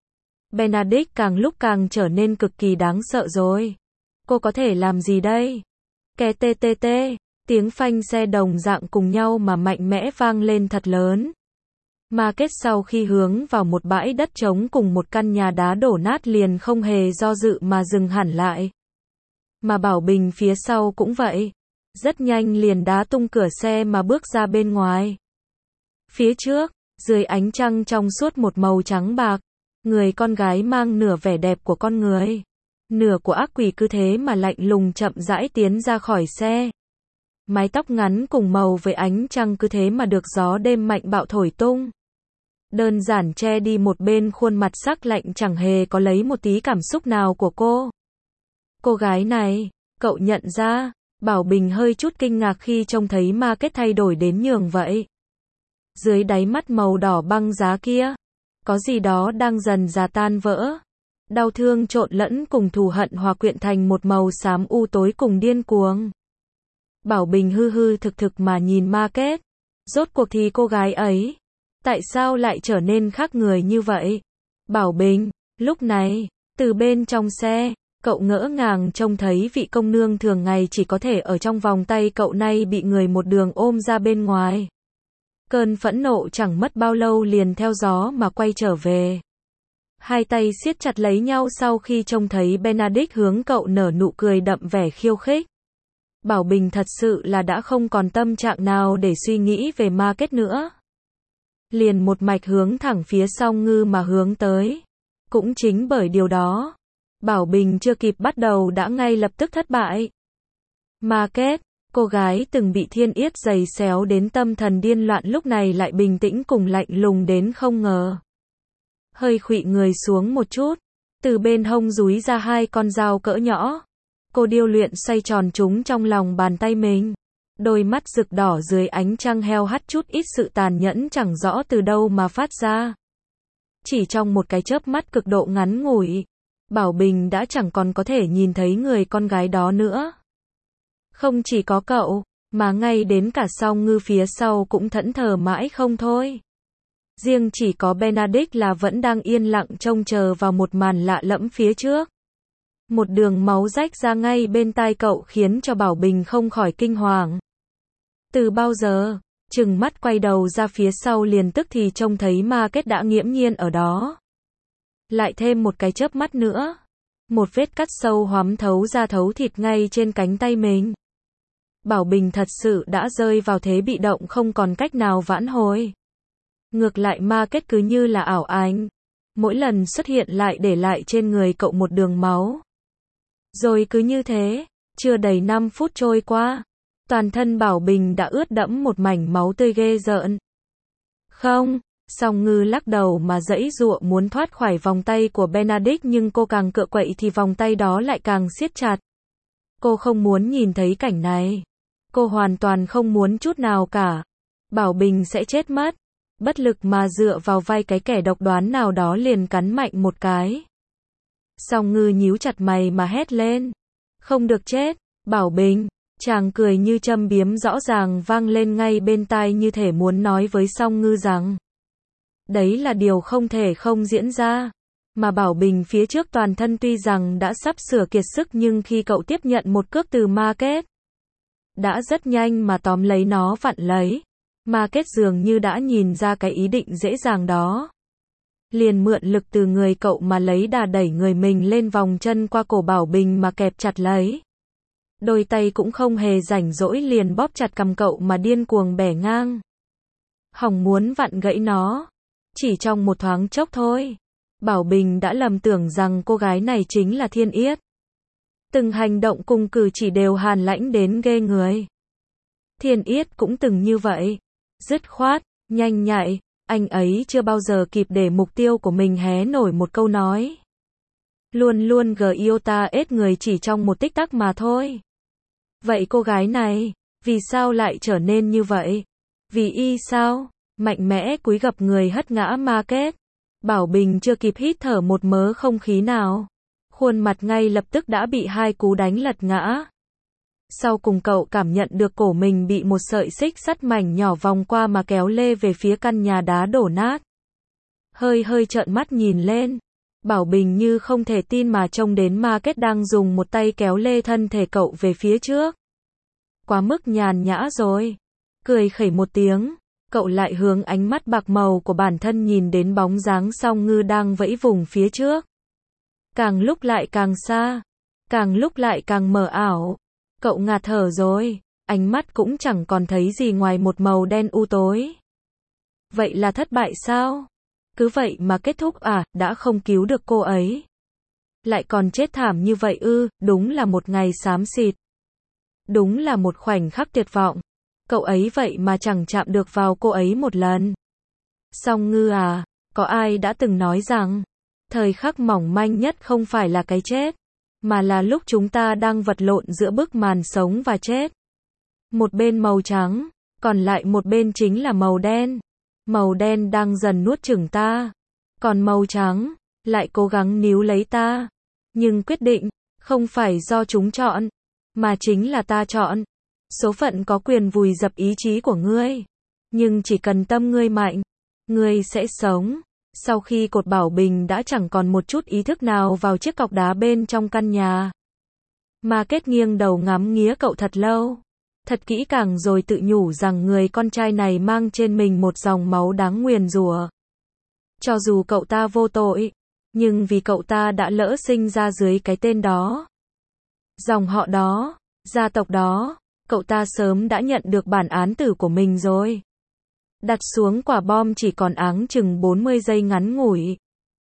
Benedict càng lúc càng trở nên cực kỳ đáng sợ rồi. Cô có thể làm gì đây? Ke tê tê tê, tiếng phanh xe đồng dạng cùng nhau mà mạnh mẽ vang lên thật lớn. Market sau khi hướng vào một bãi đất trống cùng một căn nhà đá đổ nát liền không hề do dự mà dừng hẳn lại. Mà Bảo Bình phía sau cũng vậy. Rất nhanh liền đá tung cửa xe mà bước ra bên ngoài. Phía trước, dưới ánh trăng trong suốt một màu trắng bạc, người con gái mang nửa vẻ đẹp của con người, nửa của ác quỷ cứ thế mà lạnh lùng chậm rãi tiến ra khỏi xe. Mái tóc ngắn cùng màu với ánh trăng cứ thế mà được gió đêm mạnh bạo thổi tung. Đơn giản che đi một bên khuôn mặt sắc lạnh chẳng hề có lấy một tí cảm xúc nào của cô. Cô gái này, cậu nhận ra, Bảo Bình hơi chút kinh ngạc khi trông thấy Market thay đổi đến nhường vậy. Dưới đáy mắt màu đỏ băng giá kia, có gì đó đang dần già tan vỡ. Đau thương trộn lẫn cùng thù hận hòa quyện thành một màu xám u tối cùng điên cuồng. Bảo Bình hư hư thực thực mà nhìn Market. Rốt cuộc thì cô gái ấy, tại sao lại trở nên khác người như vậy? Bảo Bình, lúc này, từ bên trong xe, cậu ngỡ ngàng trông thấy vị công nương thường ngày chỉ có thể ở trong vòng tay cậu nay bị người một đường ôm ra bên ngoài. Cơn phẫn nộ chẳng mất bao lâu liền theo gió mà quay trở về. Hai tay siết chặt lấy nhau sau khi trông thấy Benedict hướng cậu nở nụ cười đậm vẻ khiêu khích. Bảo Bình thật sự là đã không còn tâm trạng nào để suy nghĩ về Market nữa. Liền một mạch hướng thẳng phía Song Ngư mà hướng tới. Cũng chính bởi điều đó, Bảo Bình chưa kịp bắt đầu đã ngay lập tức thất bại. Market, cô gái từng bị Thiên Yết giày xéo đến tâm thần điên loạn lúc này lại bình tĩnh cùng lạnh lùng đến không ngờ. Hơi khuỵu người xuống một chút, từ bên hông dúi ra 2 con dao cỡ nhỏ. Cô điêu luyện xoay tròn chúng trong lòng bàn tay mình. Đôi mắt rực đỏ dưới ánh trăng heo hắt chút ít sự tàn nhẫn chẳng rõ từ đâu mà phát ra. Chỉ trong một cái chớp mắt cực độ ngắn ngủi, Bảo Bình đã chẳng còn có thể nhìn thấy người con gái đó nữa. Không chỉ có cậu, mà ngay đến cả Song Ngư phía sau cũng thẫn thờ mãi không thôi. Riêng chỉ có Benedict là vẫn đang yên lặng trông chờ vào một màn lạ lẫm phía trước. Một đường máu rách ra ngay bên tai cậu khiến cho Bảo Bình không khỏi kinh hoàng. Từ bao giờ, chừng mắt quay đầu ra phía sau liền tức thì trông thấy Market đã nghiễm nhiên ở đó. Lại thêm một cái chớp mắt nữa. Một vết cắt sâu hoắm thấu ra thấu thịt ngay trên cánh tay mình. Bảo Bình thật sự đã rơi vào thế bị động không còn cách nào vãn hồi. Ngược lại Market cứ như là ảo ảnh. Mỗi lần xuất hiện lại để lại trên người cậu một đường máu. Rồi cứ như thế, chưa đầy 5 phút trôi qua. Toàn thân Bảo Bình đã ướt đẫm một mảnh máu tươi ghê rợn. Không, Song Ngư lắc đầu mà giãy giụa muốn thoát khỏi vòng tay của Benedict nhưng cô càng cựa quậy thì vòng tay đó lại càng siết chặt. Cô không muốn nhìn thấy cảnh này. Cô hoàn toàn không muốn chút nào cả. Bảo Bình sẽ chết mất. Bất lực mà dựa vào vai cái kẻ độc đoán nào đó liền cắn mạnh một cái. Song Ngư nhíu chặt mày mà hét lên. Không được chết, Bảo Bình. Chàng cười như châm biếm rõ ràng vang lên ngay bên tai như thể muốn nói với Song Ngư rằng đấy là điều không thể không diễn ra. Mà Bảo Bình phía trước toàn thân tuy rằng đã sắp sửa kiệt sức nhưng khi cậu tiếp nhận một cước từ Market, đã rất nhanh mà tóm lấy nó vặn lấy. Market dường như đã nhìn ra cái ý định dễ dàng đó. Liền mượn lực từ người cậu mà lấy đà đẩy người mình lên vòng chân qua cổ Bảo Bình mà kẹp chặt lấy. Đôi tay cũng không hề rảnh rỗi liền bóp chặt cằm cậu mà điên cuồng bẻ ngang. Hỏng muốn vặn gãy nó. Chỉ trong một thoáng chốc thôi. Bảo Bình đã lầm tưởng rằng cô gái này chính là Thiên Yết. Từng hành động cùng cử chỉ đều hàn lãnh đến ghê người. Thiên Yết cũng từng như vậy. Dứt khoát, nhanh nhạy, anh ấy chưa bao giờ kịp để mục tiêu của mình hé nổi một câu nói. Luôn luôn Giota ết người chỉ trong một tích tắc mà thôi. Vậy cô gái này, vì sao lại trở nên như vậy? Vì y sao? Mạnh mẽ cúi gập người hất ngã Market. Bảo Bình chưa kịp hít thở một mớ không khí nào. Khuôn mặt ngay lập tức đã bị 2 cú đánh lật ngã. Sau cùng cậu cảm nhận được cổ mình bị một sợi xích sắt mảnh nhỏ vòng qua mà kéo lê về phía căn nhà đá đổ nát. Hơi trợn mắt nhìn lên. Bảo Bình như không thể tin mà trông đến Market đang dùng một tay kéo lê thân thể cậu về phía trước. Quá mức nhàn nhã rồi. Cười khẩy một tiếng, cậu lại hướng ánh mắt bạc màu của bản thân nhìn đến bóng dáng Song Ngư đang vẫy vùng phía trước. Càng lúc lại càng xa, càng lúc lại càng mờ ảo. Cậu ngạt thở rồi, ánh mắt cũng chẳng còn thấy gì ngoài một màu đen u tối. Vậy là thất bại sao? Cứ vậy mà kết thúc à, đã không cứu được cô ấy. Lại còn chết thảm như vậy ư, đúng là một ngày xám xịt. Đúng là một khoảnh khắc tuyệt vọng. Cậu ấy vậy mà chẳng chạm được vào cô ấy một lần. Song Ngư à, có ai đã từng nói rằng, thời khắc mỏng manh nhất không phải là cái chết, mà là lúc chúng ta đang vật lộn giữa bức màn sống và chết. Một bên màu trắng, còn lại một bên chính là màu đen. Màu đen đang dần nuốt chửng ta, còn màu trắng lại cố gắng níu lấy ta. Nhưng quyết định không phải do chúng chọn, mà chính là ta chọn. Số phận có quyền vùi dập ý chí của ngươi, nhưng chỉ cần tâm ngươi mạnh, ngươi sẽ sống. Sau khi cột Bảo Bình đã chẳng còn một chút ý thức nào vào chiếc cọc đá bên trong căn nhà, Market nghiêng đầu ngắm nghía cậu thật lâu, thật kỹ càng rồi tự nhủ rằng người con trai này mang trên mình một dòng máu đáng nguyền rủa. Cho dù cậu ta vô tội, nhưng vì cậu ta đã lỡ sinh ra dưới cái tên đó, dòng họ đó, gia tộc đó, cậu ta sớm đã nhận được bản án tử của mình rồi. Đặt xuống quả bom chỉ còn áng chừng 40 giây ngắn ngủi.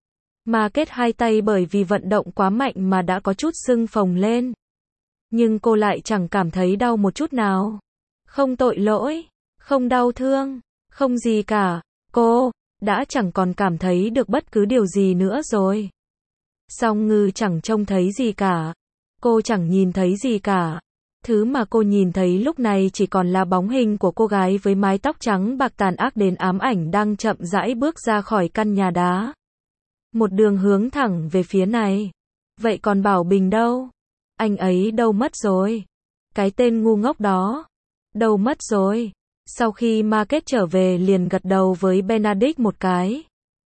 Mà kết hai tay bởi vì vận động quá mạnh mà đã có chút sưng phồng lên. Nhưng cô lại chẳng cảm thấy đau một chút nào. Không tội lỗi, không đau thương, không gì cả. Cô đã chẳng còn cảm thấy được bất cứ điều gì nữa rồi. Song Ngư chẳng trông thấy gì cả. Cô chẳng nhìn thấy gì cả. Thứ mà cô nhìn thấy lúc này chỉ còn là bóng hình của cô gái với mái tóc trắng bạc tàn ác đến ám ảnh đang chậm rãi bước ra khỏi căn nhà đá. Một đường hướng thẳng về phía này. Vậy còn Bảo Bình đâu? Anh ấy đâu mất rồi? Cái tên ngu ngốc đó. Đâu mất rồi? Sau khi Market trở về liền gật đầu với Benedict một cái.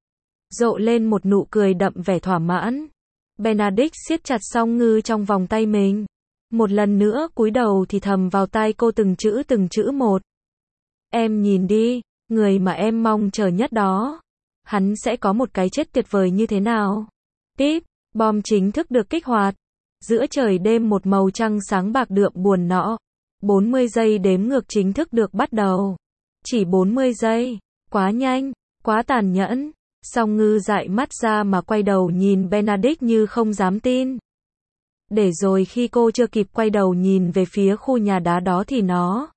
Rộ lên một nụ cười đậm vẻ thỏa mãn. Benedict siết chặt Song Ngư trong vòng tay mình. Một lần nữa cúi đầu thì thầm vào tai cô từng chữ một. Em nhìn đi, người mà em mong chờ nhất đó. Hắn sẽ có một cái chết tuyệt vời như thế nào? Tiếp, bom chính thức được kích hoạt. Giữa trời đêm một màu trăng sáng bạc đượm buồn nọ. 40 giây đếm ngược chính thức được bắt đầu. Chỉ 40 giây. Quá nhanh, quá tàn nhẫn. Song Ngư dại mắt ra mà quay đầu nhìn Benedict như không dám tin. Để rồi khi cô chưa kịp quay đầu nhìn về phía khu nhà đá đó thì nó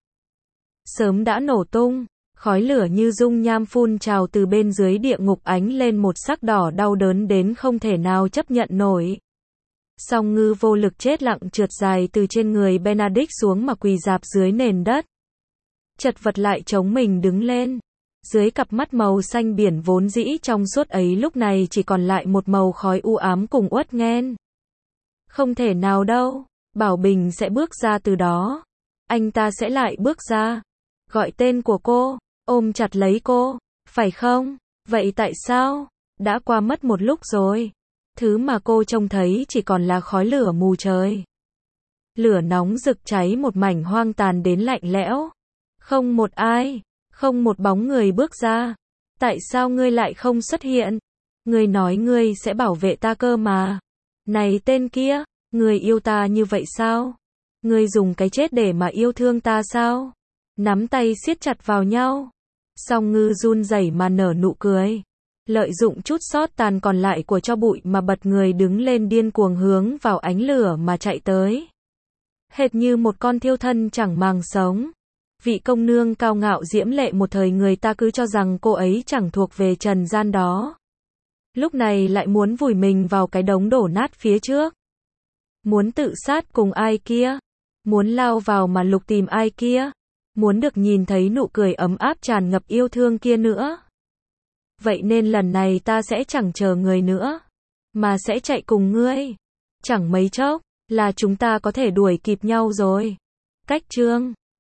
sớm đã nổ tung. Khói lửa như dung nham phun trào từ bên dưới địa ngục ánh lên một sắc đỏ đau đớn đến không thể nào chấp nhận nổi. Song Ngư vô lực chết lặng trượt dài từ trên người Benedict xuống mà quỳ rạp dưới nền đất. Chật vật lại chống mình đứng lên. Dưới cặp mắt màu xanh biển vốn dĩ trong suốt ấy lúc này chỉ còn lại một màu khói u ám cùng uất nghẹn. Không thể nào đâu, Bảo Bình sẽ bước ra từ đó. Anh ta sẽ lại bước ra. Gọi tên của cô, ôm chặt lấy cô, phải không? Vậy tại sao? Đã qua mất một lúc rồi. Thứ mà cô trông thấy chỉ còn là khói lửa mù trời. Lửa nóng rực cháy một mảnh hoang tàn đến lạnh lẽo. Không một ai, không một bóng người bước ra. Tại sao ngươi lại không xuất hiện? Ngươi nói ngươi sẽ bảo vệ ta cơ mà. Này tên kia, ngươi yêu ta như vậy sao? Ngươi dùng cái chết để mà yêu thương ta sao? Nắm tay siết chặt vào nhau. Song Ngư run rẩy mà nở nụ cười. Lợi dụng chút sót tàn còn lại của tro bụi mà bật người đứng lên điên cuồng hướng vào ánh lửa mà chạy tới. Hệt như một con thiêu thân chẳng màng sống. Vị công nương cao ngạo diễm lệ một thời người ta cứ cho rằng cô ấy chẳng thuộc về trần gian đó. Lúc này lại muốn vùi mình vào cái đống đổ nát phía trước. Muốn tự sát cùng ai kia? Muốn lao vào mà lục tìm ai kia? Muốn được nhìn thấy nụ cười ấm áp tràn ngập yêu thương kia nữa. Vậy nên lần này ta sẽ chẳng chờ người nữa, mà sẽ chạy cùng ngươi. Chẳng mấy chốc là chúng ta có thể đuổi kịp nhau rồi. Cách chương